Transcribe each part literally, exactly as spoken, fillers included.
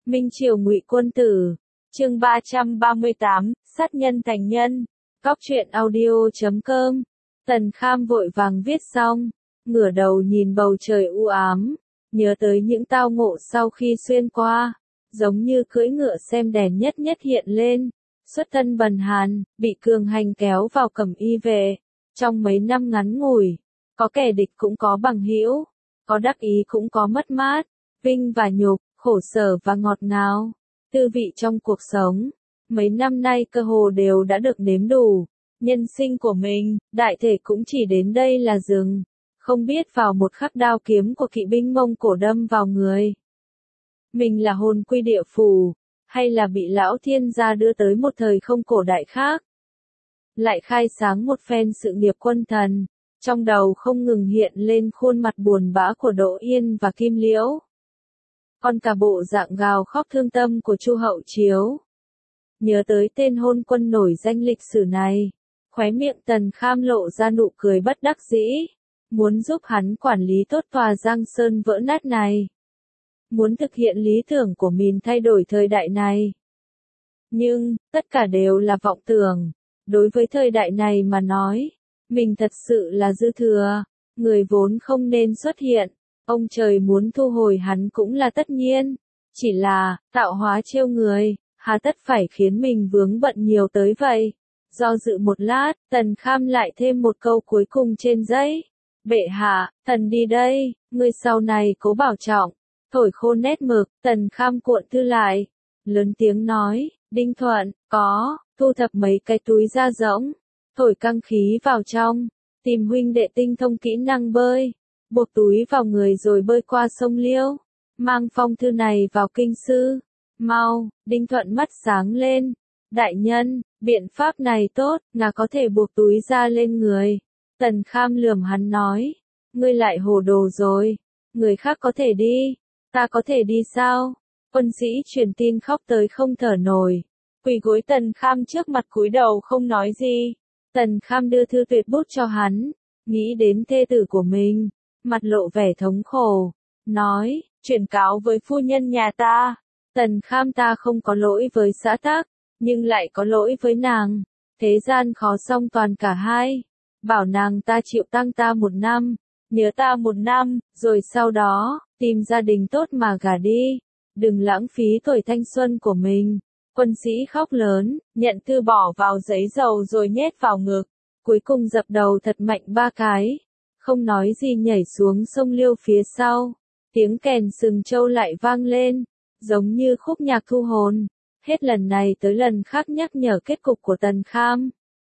Minh Triều Ngụy Quân Tử, chương ba trăm ba mươi tám, sát nhân thành nhân. Cóc truyện audio chấm com. Tần Kham vội vàng viết xong, ngửa đầu nhìn bầu trời u ám, nhớ tới những tao ngộ sau khi xuyên qua, giống như cưỡi ngựa xem đèn nhất nhất hiện lên, xuất thân bần hàn, bị cường hành kéo vào cẩm y vệ, trong mấy năm ngắn ngủi, có kẻ địch cũng có bằng hữu, có đắc ý cũng có mất mát, vinh và nhục, khổ sở và ngọt ngào, tư vị trong cuộc sống, mấy năm nay cơ hồ đều đã được nếm đủ. Nhân sinh của mình, đại thể cũng chỉ đến đây là dừng, không biết vào một khắc đao kiếm của kỵ binh Mông Cổ đâm vào người. Mình là hồn quy địa phủ, hay là bị lão thiên gia đưa tới một thời không cổ đại khác. Lại khai sáng một phen sự nghiệp quân thần, trong đầu không ngừng hiện lên khuôn mặt buồn bã của Đỗ Yên và Kim Liễu. Còn cả bộ dạng gào khóc thương tâm của Chu Hậu Chiếu. Nhớ tới tên hôn quân nổi danh lịch sử này. Khóe miệng Tần Kham lộ ra nụ cười bất đắc dĩ, muốn giúp hắn quản lý tốt tòa Giang Sơn vỡ nát này. Muốn thực hiện lý tưởng của mình thay đổi thời đại này. Nhưng, tất cả đều là vọng tưởng. Đối với thời đại này mà nói, mình thật sự là dư thừa, người vốn không nên xuất hiện. Ông trời muốn thu hồi hắn cũng là tất nhiên. Chỉ là, tạo hóa trêu người, hà tất phải khiến mình vướng bận nhiều tới vậy. Do dự một lát, Tần Kham lại thêm một câu cuối cùng trên giấy. Bệ hạ, thần đi đây, ngươi sau này cố bảo trọng. Thổi khô nét mực, Tần Kham cuộn thư lại. Lớn tiếng nói, Đinh Thuận, có, thu thập mấy cái túi da rỗng. Thổi căng khí vào trong, tìm huynh đệ tinh thông kỹ năng bơi. Buộc túi vào người rồi bơi qua sông Liêu. Mang phong thư này vào kinh sư. Mau, Đinh Thuận mắt sáng lên. Đại nhân, biện pháp này tốt, ngà có thể buộc túi ra lên người. Tần Kham lườm hắn nói, ngươi lại hồ đồ rồi, người khác có thể đi, ta có thể đi sao? Quân sĩ truyền tin khóc tới không thở nổi, quỳ gối Tần Kham trước mặt cúi đầu không nói gì. Tần Kham đưa thư tuyệt bút cho hắn, nghĩ đến thê tử của mình, mặt lộ vẻ thống khổ, nói, chuyển cáo với phu nhân nhà ta, Tần Kham ta không có lỗi với xã tắc. Nhưng lại có lỗi với nàng, thế gian khó song toàn cả hai, bảo nàng ta chịu tăng ta một năm, nhớ ta một năm, rồi sau đó, tìm gia đình tốt mà gả đi, đừng lãng phí tuổi thanh xuân của mình. Quân sĩ khóc lớn, nhận thư bỏ vào giấy dầu rồi nhét vào ngực, cuối cùng dập đầu thật mạnh ba cái, không nói gì nhảy xuống sông Liêu phía sau, tiếng kèn sừng trâu lại vang lên, giống như khúc nhạc thu hồn. Hết lần này tới lần khác nhắc nhở kết cục của Tần Kham.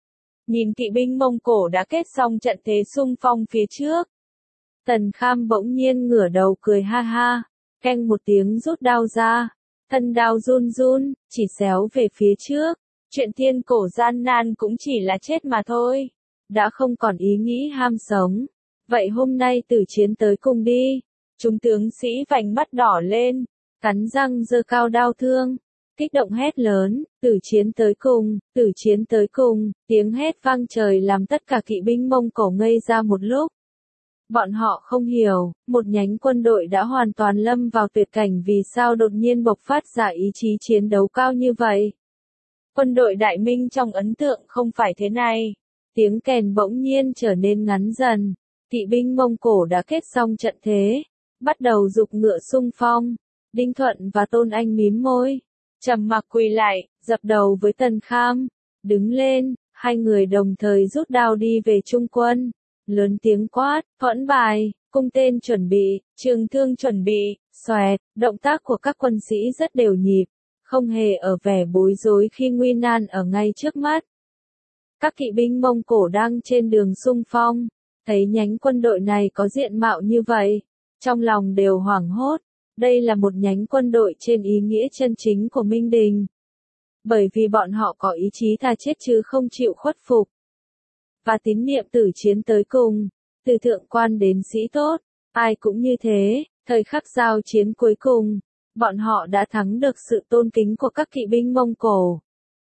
Nhìn kỵ binh Mông Cổ đã kết xong trận thế xung phong phía trước. Tần Kham bỗng nhiên ngửa đầu cười ha ha, keng một tiếng rút đao ra, thân đao run run, chỉ xéo về phía trước. Chuyện thiên cổ gian nan cũng chỉ là chết mà thôi, đã không còn ý nghĩ ham sống. Vậy hôm nay tử chiến tới cùng đi. Trung tướng sĩ vành mắt đỏ lên, cắn răng giơ cao đao thương. Kích động hét lớn, tử chiến tới cùng, tử chiến tới cùng, tiếng hét vang trời làm tất cả kỵ binh Mông Cổ ngây ra một lúc. Bọn họ không hiểu, một nhánh quân đội đã hoàn toàn lâm vào tuyệt cảnh vì sao đột nhiên bộc phát ra ý chí chiến đấu cao như vậy. Quân đội Đại Minh trong ấn tượng không phải thế này. Tiếng kèn bỗng nhiên trở nên ngắn dần, kỵ binh Mông Cổ đã kết xong trận thế, bắt đầu giục ngựa xung phong. Đinh Thuận và Tôn Anh mím môi. Trầm mặc quỳ lại, dập đầu với Tần Kham, đứng lên, hai người đồng thời rút đao đi về trung quân, lớn tiếng quát, thuẫn bài, cung tên chuẩn bị, trường thương chuẩn bị, xoẹt, động tác của các quân sĩ rất đều nhịp, không hề ở vẻ bối rối khi nguy nan ở ngay trước mắt. Các kỵ binh Mông Cổ đang trên đường xung phong, thấy nhánh quân đội này có diện mạo như vậy, trong lòng đều hoảng hốt. Đây là một nhánh quân đội trên ý nghĩa chân chính của Minh Đình. Bởi vì bọn họ có ý chí thà chết chứ không chịu khuất phục. Và tín niệm tử chiến tới cùng, từ thượng quan đến sĩ tốt, ai cũng như thế, thời khắc giao chiến cuối cùng, bọn họ đã thắng được sự tôn kính của các kỵ binh Mông Cổ.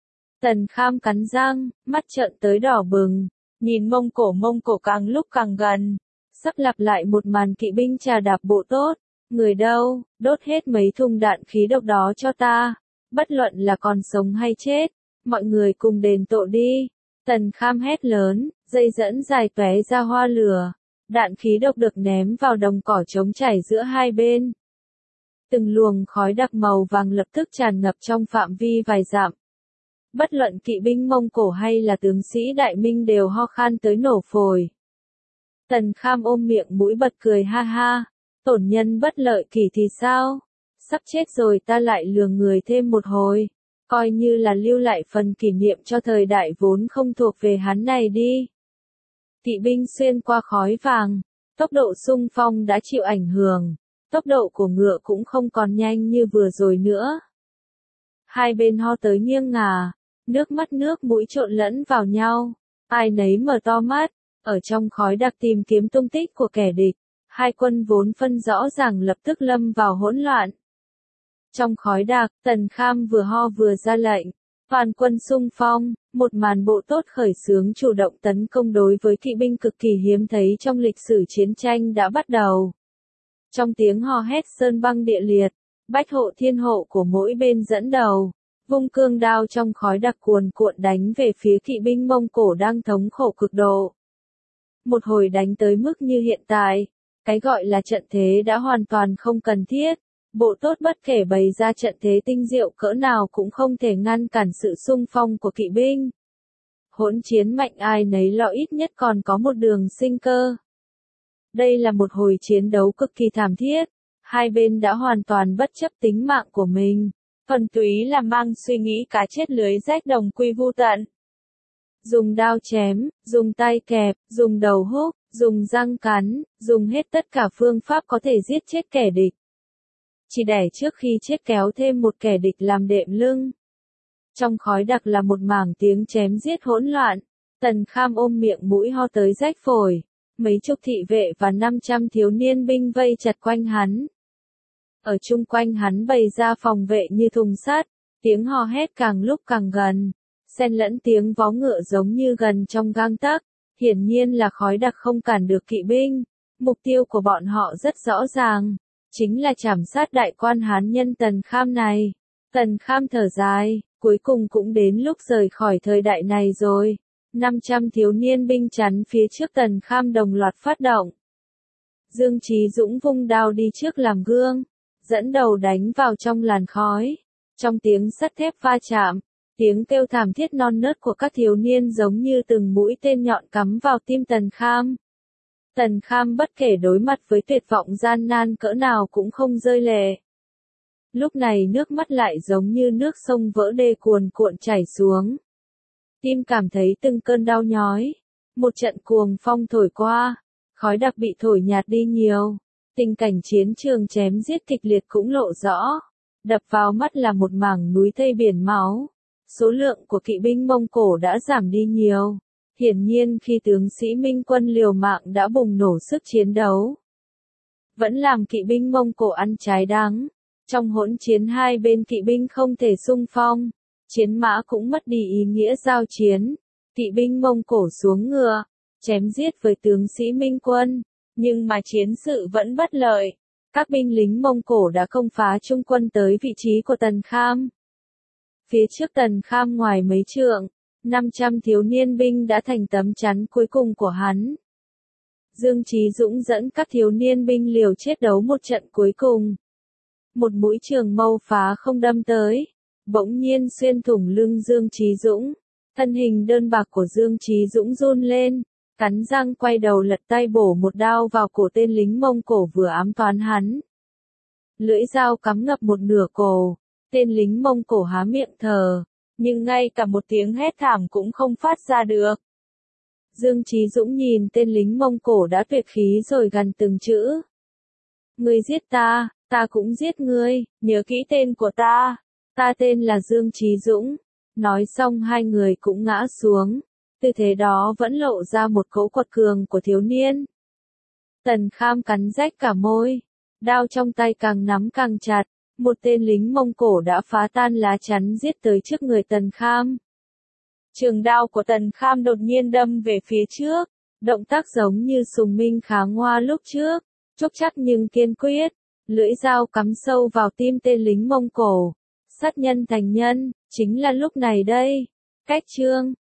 Tần Kham cắn răng, mắt trợn tới đỏ bừng, nhìn Mông Cổ Mông Cổ càng lúc càng gần, sắp lặp lại một màn kỵ binh trà đạp bộ tốt. Người đâu, đốt hết mấy thùng đạn khí độc đó cho ta. Bất luận là còn sống hay chết, mọi người cùng đền tội đi. Tần Kham hét lớn, dây dẫn dài tóe ra hoa lửa. Đạn khí độc được ném vào đồng cỏ trống trải giữa hai bên. Từng luồng khói đặc màu vàng lập tức tràn ngập trong phạm vi vài dặm. Bất luận kỵ binh Mông Cổ hay là tướng sĩ Đại Minh đều ho khan tới nổ phổi. Tần Kham ôm miệng mũi bật cười ha ha. Tổn nhân bất lợi kỷ thì sao? Sắp chết rồi ta lại lừa người thêm một hồi. Coi như là lưu lại phần kỷ niệm cho thời đại vốn không thuộc về hắn này đi. Kỵ binh xuyên qua khói vàng. Tốc độ xung phong đã chịu ảnh hưởng. Tốc độ của ngựa cũng không còn nhanh như vừa rồi nữa. Hai bên ho tới nghiêng ngả. Nước mắt nước mũi trộn lẫn vào nhau. Ai nấy mở to mắt. Ở trong khói đặc tìm kiếm tung tích của kẻ địch. Hai quân vốn phân rõ ràng lập tức lâm vào hỗn loạn. Trong khói đặc, Tần Kham vừa ho vừa ra lệnh. Toàn quân xung phong, một màn bộ tốt khởi xướng chủ động tấn công đối với kỵ binh cực kỳ hiếm thấy trong lịch sử chiến tranh đã bắt đầu. Trong tiếng hò hét sơn băng địa liệt, bách hộ thiên hộ của mỗi bên dẫn đầu, vung cương đao trong khói đặc cuồn cuộn đánh về phía kỵ binh Mông Cổ đang thống khổ cực độ. Một hồi đánh tới mức như hiện tại, cái gọi là trận thế đã hoàn toàn không cần thiết. Bộ tốt bất kể bày ra trận thế tinh diệu cỡ nào cũng không thể ngăn cản sự xung phong của kỵ binh. Hỗn chiến mạnh ai nấy lo ít nhất còn có một đường sinh cơ. Đây là một hồi chiến đấu cực kỳ thảm thiết. Hai bên đã hoàn toàn bất chấp tính mạng của mình. Thuần túy là mang suy nghĩ cá chết lưới rách đồng quy vu tận. Dùng đao chém, dùng tay kẹp, dùng đầu húc, dùng răng cắn, dùng hết tất cả phương pháp có thể giết chết kẻ địch. Chỉ để trước khi chết kéo thêm một kẻ địch làm đệm lưng. Trong khói đặc là một mảng tiếng chém giết hỗn loạn. Tần Kham ôm miệng mũi ho tới rách phổi. Mấy chục thị vệ và năm trăm thiếu niên binh vây chặt quanh hắn. Ở chung quanh hắn bày ra phòng vệ như thùng sắt. Tiếng hò hét càng lúc càng gần. Xen lẫn tiếng vó ngựa giống như gần trong gang tấc. Hiển nhiên là khói đặc không cản được kỵ binh. Mục tiêu của bọn họ rất rõ ràng. Chính là trảm sát đại quan Hán nhân Tần Kham này. Tần Kham thở dài, cuối cùng cũng đến lúc rời khỏi thời đại này rồi. năm trăm thiếu niên binh chắn phía trước Tần Kham đồng loạt phát động. Dương Chí Dũng vung đao đi trước làm gương, dẫn đầu đánh vào trong làn khói. Trong tiếng sắt thép va chạm, tiếng kêu thảm thiết non nớt của các thiếu niên giống như từng mũi tên nhọn cắm vào tim Tần Kham. Tần Kham bất kể đối mặt với tuyệt vọng gian nan cỡ nào cũng không rơi lệ. Lúc này nước mắt lại giống như nước sông vỡ đê cuồn cuộn chảy xuống. Tim cảm thấy từng cơn đau nhói. Một trận cuồng phong thổi qua, khói đặc bị thổi nhạt đi nhiều. Tình cảnh chiến trường chém giết kịch liệt cũng lộ rõ. Đập vào mắt là một mảng núi thây biển máu. Số lượng của kỵ binh Mông Cổ đã giảm đi nhiều. Hiển nhiên khi tướng sĩ Minh quân liều mạng đã bùng nổ sức chiến đấu. Vẫn làm kỵ binh Mông Cổ ăn trái đắng. Trong hỗn chiến hai bên kỵ binh không thể xung phong. Chiến mã cũng mất đi ý nghĩa giao chiến. Kỵ binh Mông Cổ xuống ngựa, chém giết với tướng sĩ Minh quân. Nhưng mà chiến sự vẫn bất lợi. Các binh lính Mông Cổ đã công phá trung quân tới vị trí của Tần Kham. Phía trước Tần Kham ngoài mấy trượng, năm trăm thiếu niên binh đã thành tấm chắn cuối cùng của hắn. Dương Chí Dũng dẫn các thiếu niên binh liều chết đấu một trận cuối cùng. Một mũi trường mâu phá không đâm tới, bỗng nhiên xuyên thủng lưng Dương Chí Dũng. Thân hình đơn bạc của Dương Chí Dũng run lên, cắn răng quay đầu lật tay bổ một đao vào cổ tên lính Mông Cổ vừa ám toán hắn. Lưỡi dao cắm ngập một nửa cổ, tên lính Mông Cổ há miệng thở, nhưng ngay cả một tiếng hét thảm cũng không phát ra được. Dương Chí Dũng nhìn tên lính Mông Cổ đã tuyệt khí rồi gằn từng chữ. Ngươi giết ta, ta cũng giết ngươi, nhớ kỹ tên của ta, ta tên là Dương Chí Dũng. Nói xong hai người cũng ngã xuống, tư thế đó vẫn lộ ra một cỗ quật cường của thiếu niên. Tần Kham cắn rách cả môi, đao trong tay càng nắm càng chặt, một tên lính Mông Cổ đã phá tan lá chắn giết tới trước người Tần Kham. Trường đao của Tần Kham đột nhiên đâm về phía trước, động tác giống như Sùng Minh Kháng Hoa lúc trước, chốc chắc nhưng kiên quyết. Lưỡi dao cắm sâu vào tim tên lính Mông Cổ. Sát nhân thành nhân, chính là lúc này đây. Cách chương